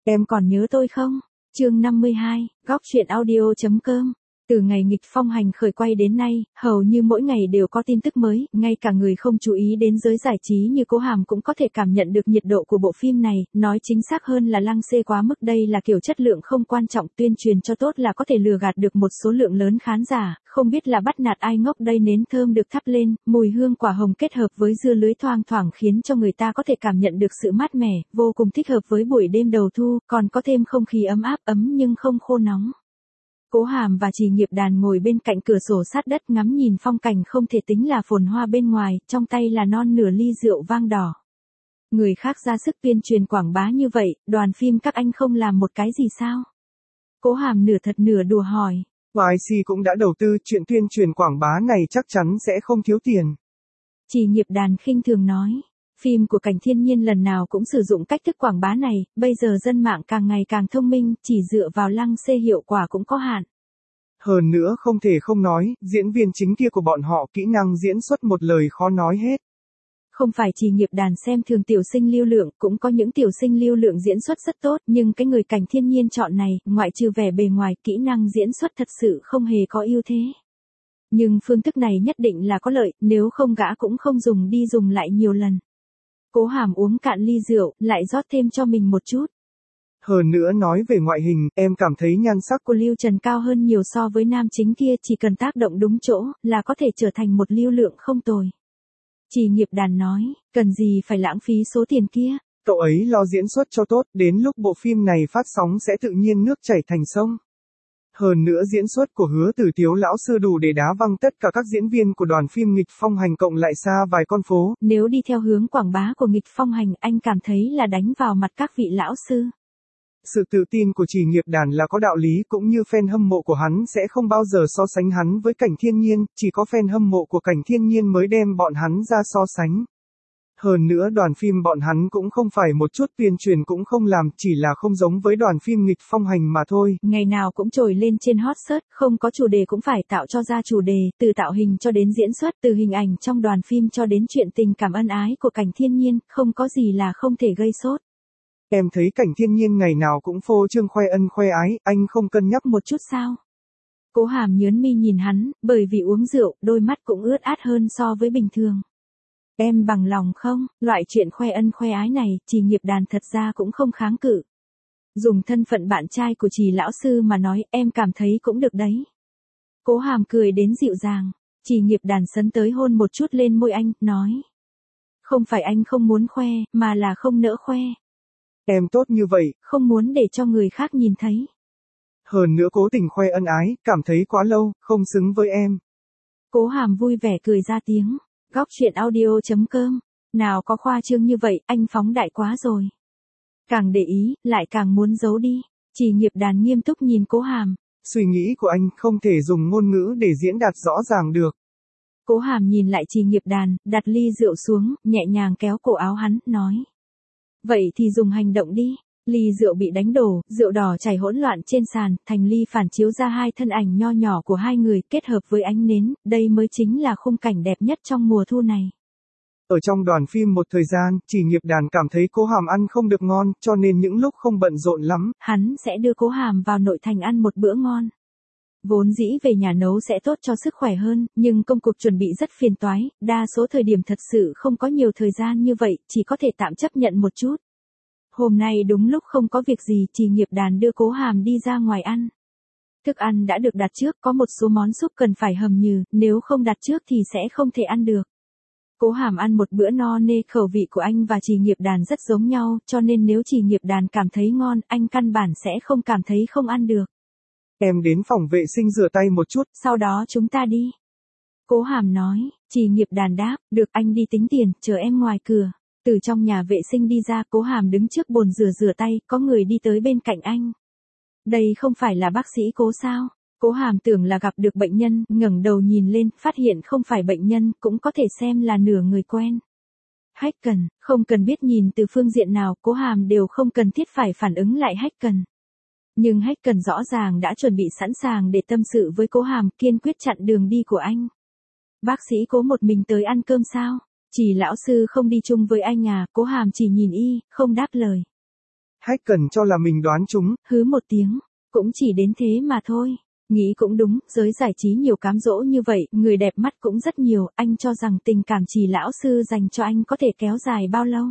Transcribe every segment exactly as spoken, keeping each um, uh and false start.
Em còn nhớ tôi không? Chương năm mươi hai, góc truyện audio.com. Từ ngày nghịch phong hành khởi quay đến nay, hầu như mỗi ngày đều có tin tức mới, ngay cả người không chú ý đến giới giải trí như Cố Hàm cũng có thể cảm nhận được nhiệt độ của bộ phim này, nói chính xác hơn là lăng xê quá mức. Đây là kiểu chất lượng không quan trọng, tuyên truyền cho tốt là có thể lừa gạt được một số lượng lớn khán giả, không biết là bắt nạt ai ngốc đây. Nến thơm được thắp lên, mùi hương quả hồng kết hợp với dưa lưới thoang thoảng khiến cho người ta có thể cảm nhận được sự mát mẻ, vô cùng thích hợp với buổi đêm đầu thu, còn có thêm không khí ấm áp ấm nhưng không khô nóng. Cố Hàm và Trì Nghiệp Đàn ngồi bên cạnh cửa sổ sát đất ngắm nhìn phong cảnh không thể tính là phồn hoa bên ngoài, trong tay là non nửa ly rượu vang đỏ. Người khác ra sức tuyên truyền quảng bá như vậy, đoàn phim các anh không làm một cái gì sao? Cố Hàm nửa thật nửa đùa hỏi. i xê cũng đã đầu tư, chuyện tuyên truyền quảng bá này chắc chắn sẽ không thiếu tiền. Trì Nghiệp Đàn khinh thường nói. Phim của Cảnh Thiên Nhiên lần nào cũng sử dụng cách thức quảng bá này, bây giờ dân mạng càng ngày càng thông minh, chỉ dựa vào lăng xê hiệu quả cũng có hạn. Hơn nữa không thể không nói, diễn viên chính kia của bọn họ kỹ năng diễn xuất một lời khó nói hết. Không phải Trì Nghiệp Đàn xem thường tiểu sinh lưu lượng, cũng có những tiểu sinh lưu lượng diễn xuất rất tốt, nhưng cái người Cảnh Thiên Nhiên chọn này, ngoại trừ vẻ bề ngoài, kỹ năng diễn xuất thật sự không hề có ưu thế. Nhưng phương thức này nhất định là có lợi, nếu không gã cũng không dùng đi dùng lại nhiều lần. Cố Hàm uống cạn ly rượu, lại rót thêm cho mình một chút. Hơn nữa nói về ngoại hình, em cảm thấy nhan sắc của Lưu Trần cao hơn nhiều so với nam chính kia, chỉ cần tác động đúng chỗ, là có thể trở thành một lưu lượng không tồi. Trì Nghiệp Đàn nói, cần gì phải lãng phí số tiền kia. Cậu ấy lo diễn xuất cho tốt, đến lúc bộ phim này phát sóng sẽ tự nhiên nước chảy thành sông. Hơn nữa diễn xuất của Hứa Tử Tiếu lão sư đủ để đá văng tất cả các diễn viên của đoàn phim nghịch phong hành cộng lại xa vài con phố. Nếu đi theo hướng quảng bá của nghịch phong hành, anh cảm thấy là đánh vào mặt các vị lão sư. Sự tự tin của Trì Nghiệp Đàn là có đạo lý, cũng như fan hâm mộ của hắn sẽ không bao giờ so sánh hắn với Cảnh Thiên Nhiên, chỉ có fan hâm mộ của Cảnh Thiên Nhiên mới đem bọn hắn ra so sánh. Hơn nữa đoàn phim bọn hắn cũng không phải một chút tuyên truyền cũng không làm, chỉ là không giống với đoàn phim nghịch phong hành mà thôi. Ngày nào cũng trồi lên trên hot search, không có chủ đề cũng phải tạo cho ra chủ đề, từ tạo hình cho đến diễn xuất, từ hình ảnh trong đoàn phim cho đến chuyện tình cảm ân ái của Cảnh Thiên Nhiên, không có gì là không thể gây sốt. Em thấy Cảnh Thiên Nhiên ngày nào cũng phô trương khoe ân khoe ái, anh không cân nhắc một chút sao? Cố Hàm nhớn mi nhìn hắn, bởi vì uống rượu, đôi mắt cũng ướt át hơn so với bình thường. Em bằng lòng không? Loại chuyện khoe ân khoe ái này, Trì Nghiệp Đàn thật ra cũng không kháng cự. Dùng thân phận bạn trai của Trì lão sư mà nói, em cảm thấy cũng được đấy. Cố Hàm cười đến dịu dàng, Trì Nghiệp Đàn sấn tới hôn một chút lên môi anh, nói. Không phải anh không muốn khoe, mà là không nỡ khoe. Em tốt như vậy, không muốn để cho người khác nhìn thấy. Hơn nữa cố tình khoe ân ái, cảm thấy quá lâu, không xứng với em. Cố Hàm vui vẻ cười ra tiếng. Góc truyện audio.com. Nào có khoa trương như vậy, anh phóng đại quá rồi. Càng để ý, lại càng muốn giấu đi. Trì Nghiệp Đàn nghiêm túc nhìn Cố Hàm. Suy nghĩ của anh không thể dùng ngôn ngữ để diễn đạt rõ ràng được. Cố Hàm nhìn lại Trì Nghiệp Đàn, đặt ly rượu xuống, nhẹ nhàng kéo cổ áo hắn, nói. Vậy thì dùng hành động đi. Ly rượu bị đánh đổ, rượu đỏ chảy hỗn loạn trên sàn, thành ly phản chiếu ra hai thân ảnh nho nhỏ của hai người kết hợp với ánh nến, đây mới chính là khung cảnh đẹp nhất trong mùa thu này. Ở trong đoàn phim một thời gian, Trì Nghiệp Đàn cảm thấy Cố Hàm ăn không được ngon, cho nên những lúc không bận rộn lắm, hắn sẽ đưa Cố Hàm vào nội thành ăn một bữa ngon. Vốn dĩ về nhà nấu sẽ tốt cho sức khỏe hơn, nhưng công cuộc chuẩn bị rất phiền toái, đa số thời điểm thật sự không có nhiều thời gian như vậy, chỉ có thể tạm chấp nhận một chút. Hôm nay đúng lúc không có việc gì, Trì Nghiệp Đàn đưa Cố Hàm đi ra ngoài ăn. Thức ăn đã được đặt trước, có một số món súp cần phải hầm nhừ, nếu không đặt trước thì sẽ không thể ăn được. Cố Hàm ăn một bữa no nê, khẩu vị của anh và Trì Nghiệp Đàn rất giống nhau, cho nên nếu Trì Nghiệp Đàn cảm thấy ngon, anh căn bản sẽ không cảm thấy không ăn được. Em đến phòng vệ sinh rửa tay một chút, sau đó chúng ta đi. Cố Hàm nói, Trì Nghiệp Đàn đáp, được anh đi tính tiền, chờ em ngoài cửa. Từ trong nhà vệ sinh đi ra, Cố Hàm đứng trước bồn rửa rửa tay, có người đi tới bên cạnh anh. Đây không phải là bác sĩ Cố sao? Cố Hàm tưởng là gặp được bệnh nhân, ngẩng đầu nhìn lên, phát hiện không phải bệnh nhân, cũng có thể xem là nửa người quen. Hách Cần, không cần biết nhìn từ phương diện nào, Cố Hàm đều không cần thiết phải phản ứng lại Hách Cần. Nhưng Hách Cần rõ ràng đã chuẩn bị sẵn sàng để tâm sự với Cố Hàm, kiên quyết chặn đường đi của anh. Bác sĩ Cố một mình tới ăn cơm sao? Chỉ lão sư không đi chung với anh à? Cố Hàm chỉ nhìn y, không đáp lời. Hách Cần cho là mình đoán chúng. Hứ một tiếng. Cũng chỉ đến thế mà thôi. Nghĩ cũng đúng, giới giải trí nhiều cám dỗ như vậy, người đẹp mắt cũng rất nhiều, anh cho rằng tình cảm Trì lão sư dành cho anh có thể kéo dài bao lâu?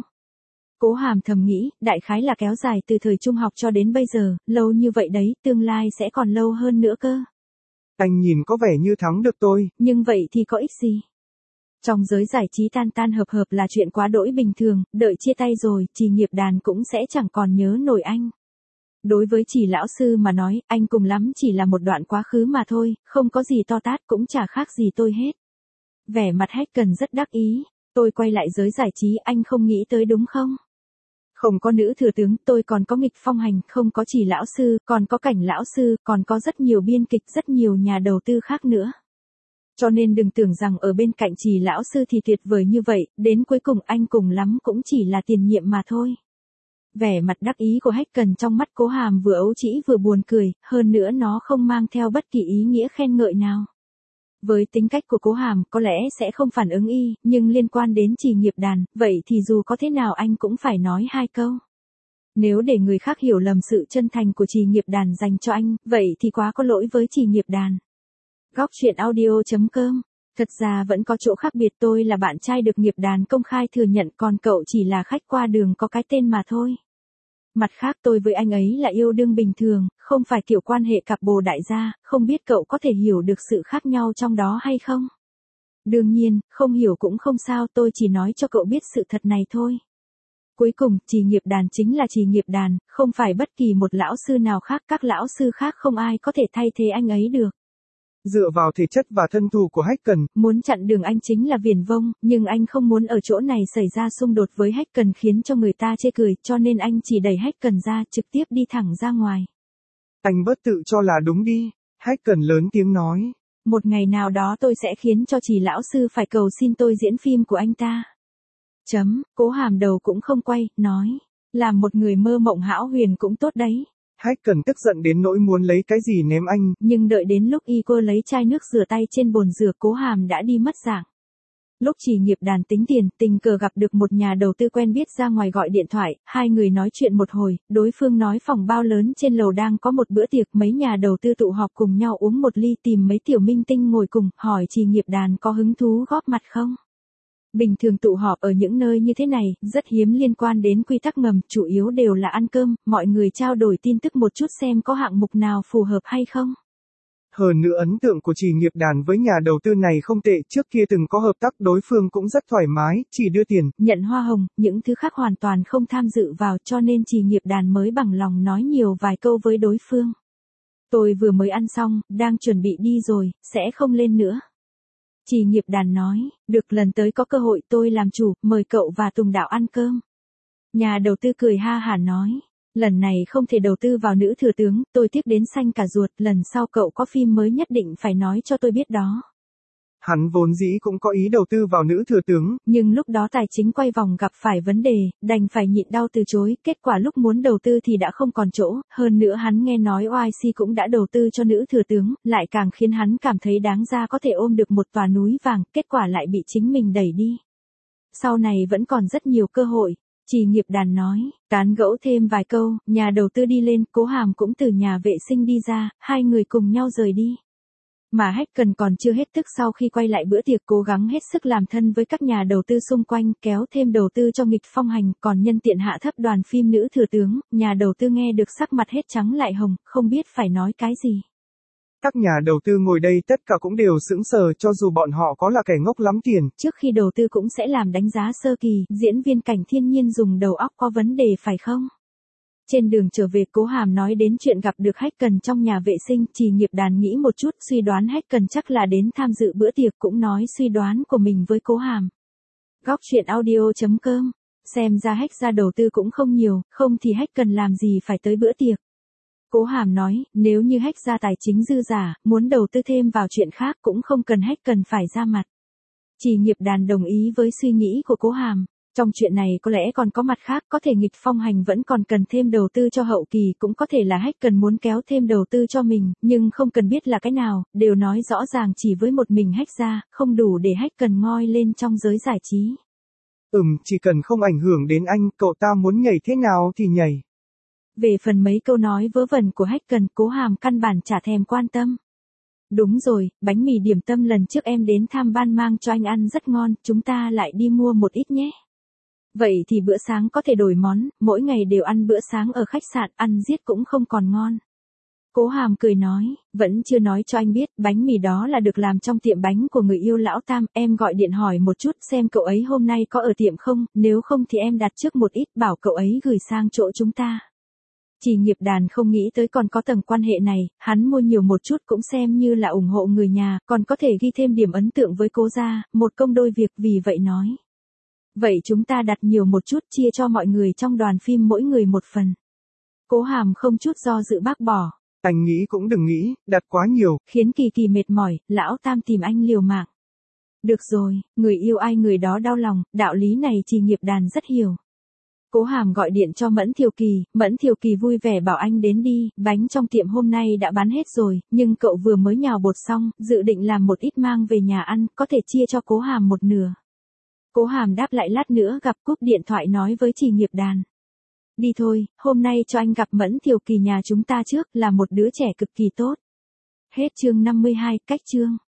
Cố Hàm thầm nghĩ, đại khái là kéo dài từ thời trung học cho đến bây giờ, lâu như vậy đấy, tương lai sẽ còn lâu hơn nữa cơ. Anh nhìn có vẻ như thắng được tôi. Nhưng vậy thì có ích gì? Trong giới giải trí tan tan hợp hợp là chuyện quá đỗi bình thường, đợi chia tay rồi, Trì Nghiệp Đàn cũng sẽ chẳng còn nhớ nổi anh. Đối với Trì lão sư mà nói, anh cùng lắm chỉ là một đoạn quá khứ mà thôi, không có gì to tát cũng chả khác gì tôi hết. Vẻ mặt Hách Cần rất đắc ý, tôi quay lại giới giải trí anh không nghĩ tới đúng không? Không có nữ thừa tướng, tôi còn có Nghịch Phong Hành, không có Trì lão sư, còn có Cảnh lão sư, còn có rất nhiều biên kịch, rất nhiều nhà đầu tư khác nữa. Cho nên đừng tưởng rằng ở bên cạnh Trì lão sư thì tuyệt vời như vậy, đến cuối cùng anh cùng lắm cũng chỉ là tiền nhiệm mà thôi. Vẻ mặt đắc ý của Hách Cần trong mắt Cố Hàm vừa ấu trĩ vừa buồn cười, hơn nữa nó không mang theo bất kỳ ý nghĩa khen ngợi nào. Với tính cách của Cố Hàm có lẽ sẽ không phản ứng y, nhưng liên quan đến Trì Nghiệp Đàn, vậy thì dù có thế nào anh cũng phải nói hai câu. Nếu để người khác hiểu lầm sự chân thành của Trì Nghiệp Đàn dành cho anh, vậy thì quá có lỗi với Trì Nghiệp Đàn. Góc truyện audio chấm com. Thật ra vẫn có chỗ khác biệt, tôi là bạn trai được Nghiệp Đàn công khai thừa nhận, còn cậu chỉ là khách qua đường có cái tên mà thôi. Mặt khác tôi với anh ấy là yêu đương bình thường, không phải kiểu quan hệ cặp bồ đại gia, không biết cậu có thể hiểu được sự khác nhau trong đó hay không? Đương nhiên, không hiểu cũng không sao, tôi chỉ nói cho cậu biết sự thật này thôi. Cuối cùng, Trì Nghiệp Đàn chính là Trì Nghiệp Đàn, không phải bất kỳ một lão sư nào khác, các lão sư khác không ai có thể thay thế anh ấy được. Dựa vào thể chất và thân thủ của Hách Cần, muốn chặn đường anh chính là viển vông, nhưng anh không muốn ở chỗ này xảy ra xung đột với Hách Cần khiến cho người ta chê cười, cho nên anh chỉ đẩy Hách Cần ra, trực tiếp đi thẳng ra ngoài. Anh bớt tự cho là đúng đi, Hách Cần lớn tiếng nói. Một ngày nào đó tôi sẽ khiến cho Trì lão sư phải cầu xin tôi diễn phim của anh ta. Chấm, Cố Hàm đầu cũng không quay, nói, làm một người mơ mộng hão huyền cũng tốt đấy. Hách Cần tức giận đến nỗi muốn lấy cái gì ném anh. Nhưng đợi đến lúc y cô lấy chai nước rửa tay trên bồn rửa, Cố Hàm đã đi mất dạng. Lúc Trì Nghiệp Đàn tính tiền, tình cờ gặp được một nhà đầu tư quen biết ra ngoài gọi điện thoại, hai người nói chuyện một hồi, đối phương nói phòng bao lớn trên lầu đang có một bữa tiệc, mấy nhà đầu tư tụ họp cùng nhau uống một ly, tìm mấy tiểu minh tinh ngồi cùng, hỏi Trì Nghiệp Đàn có hứng thú góp mặt không? Bình thường tụ họp ở những nơi như thế này, rất hiếm liên quan đến quy tắc ngầm, chủ yếu đều là ăn cơm, mọi người trao đổi tin tức một chút xem có hạng mục nào phù hợp hay không. Hơn nữa ấn tượng của Trì Nghiệp Đàn với nhà đầu tư này không tệ, trước kia từng có hợp tác, đối phương cũng rất thoải mái, chỉ đưa tiền, nhận hoa hồng, những thứ khác hoàn toàn không tham dự vào, cho nên Trì Nghiệp Đàn mới bằng lòng nói nhiều vài câu với đối phương. Tôi vừa mới ăn xong, đang chuẩn bị đi rồi, sẽ không lên nữa. Trì Nghiệp Đàn nói, được, lần tới có cơ hội tôi làm chủ, mời cậu và Tùng Đạo ăn cơm. Nhà đầu tư cười ha hả nói, lần này không thể đầu tư vào nữ thừa tướng, tôi tiếc đến xanh cả ruột, lần sau cậu có phim mới nhất định phải nói cho tôi biết đó. Hắn vốn dĩ cũng có ý đầu tư vào nữ thừa tướng, nhưng lúc đó tài chính quay vòng gặp phải vấn đề, đành phải nhịn đau từ chối, kết quả lúc muốn đầu tư thì đã không còn chỗ, hơn nữa hắn nghe nói o i xê cũng đã đầu tư cho nữ thừa tướng, lại càng khiến hắn cảm thấy đáng ra có thể ôm được một tòa núi vàng, kết quả lại bị chính mình đẩy đi. Sau này vẫn còn rất nhiều cơ hội. Trì Nghiệp Đàn nói, tán gẫu thêm vài câu, nhà đầu tư đi lên, Cố Hàm cũng từ nhà vệ sinh đi ra, hai người cùng nhau rời đi. Mà Hách Cần còn chưa hết tức, sau khi quay lại bữa tiệc cố gắng hết sức làm thân với các nhà đầu tư xung quanh, kéo thêm đầu tư cho Nghịch Phong Hành, còn nhân tiện hạ thấp đoàn phim nữ thừa tướng, nhà đầu tư nghe được sắc mặt hết trắng lại hồng, không biết phải nói cái gì. Các nhà đầu tư ngồi đây tất cả cũng đều sững sờ, cho dù bọn họ có là kẻ ngốc lắm tiền. Trước khi đầu tư cũng sẽ làm đánh giá sơ kỳ, diễn viên Cảnh Thiên Nhiên dùng đầu óc có vấn đề phải không? Trên đường trở về, Cố Hàm nói đến chuyện gặp được Hách Cần trong nhà vệ sinh, Trì Nghiệp Đàn nghĩ một chút, suy đoán Hách Cần chắc là đến tham dự bữa tiệc, cũng nói suy đoán của mình với Cố Hàm. Góc truyện audio chấm com, xem ra Hách ra đầu tư cũng không nhiều, không thì Hách Cần làm gì phải tới bữa tiệc. Cố Hàm nói, nếu như Hách ra tài chính dư giả, muốn đầu tư thêm vào chuyện khác cũng không cần Hách Cần phải ra mặt. Trì Nghiệp Đàn đồng ý với suy nghĩ của Cố Hàm. Trong chuyện này có lẽ còn có mặt khác, có thể Nghịch Phong Hành vẫn còn cần thêm đầu tư cho hậu kỳ, cũng có thể là Hách Cần muốn kéo thêm đầu tư cho mình, nhưng không cần biết là cái nào, đều nói rõ ràng chỉ với một mình Hách ra, không đủ để Hách Cần ngoi lên trong giới giải trí. Ừm, chỉ cần không ảnh hưởng đến anh, cậu ta muốn nhảy thế nào thì nhảy. Về phần mấy câu nói vớ vẩn của Hách Cần, Cố Hàm căn bản chả thèm quan tâm. Đúng rồi, bánh mì điểm tâm lần trước em đến tham ban mang cho anh ăn rất ngon, chúng ta lại đi mua một ít nhé. Vậy thì bữa sáng có thể đổi món, mỗi ngày đều ăn bữa sáng ở khách sạn, ăn giết cũng không còn ngon. Cố Hàm cười nói, vẫn chưa nói cho anh biết, bánh mì đó là được làm trong tiệm bánh của người yêu lão Tam, em gọi điện hỏi một chút xem cậu ấy hôm nay có ở tiệm không, nếu không thì em đặt trước một ít bảo cậu ấy gửi sang chỗ chúng ta. Chỉ Nghiệp Đàn không nghĩ tới còn có tầng quan hệ này, hắn mua nhiều một chút cũng xem như là ủng hộ người nhà, còn có thể ghi thêm điểm ấn tượng với Cố gia, một công đôi việc, vì vậy nói. Vậy chúng ta đặt nhiều một chút, chia cho mọi người trong đoàn phim mỗi người một phần. Cố Hàm không chút do dự bác bỏ. Anh nghĩ cũng đừng nghĩ, đặt quá nhiều. Khiến Kỳ Kỳ mệt mỏi, lão Tam tìm anh liều mạng. Được rồi, người yêu ai người đó đau lòng, đạo lý này Chỉ Nghiệp Đàn rất hiểu. Cố Hàm gọi điện cho Mẫn Thiều Kỳ, Mẫn Thiều Kỳ vui vẻ bảo anh đến đi, bánh trong tiệm hôm nay đã bán hết rồi, nhưng cậu vừa mới nhào bột xong, dự định làm một ít mang về nhà ăn, có thể chia cho Cố Hàm một nửa. Cố Hàm đáp lại lát nữa gặp, cúp điện thoại nói với Chỉ Nghiệp Đàn. Đi thôi, hôm nay cho anh gặp Mẫn Thiều Kỳ nhà chúng ta trước, là một đứa trẻ cực kỳ tốt. Hết chương năm mươi hai, cách chương.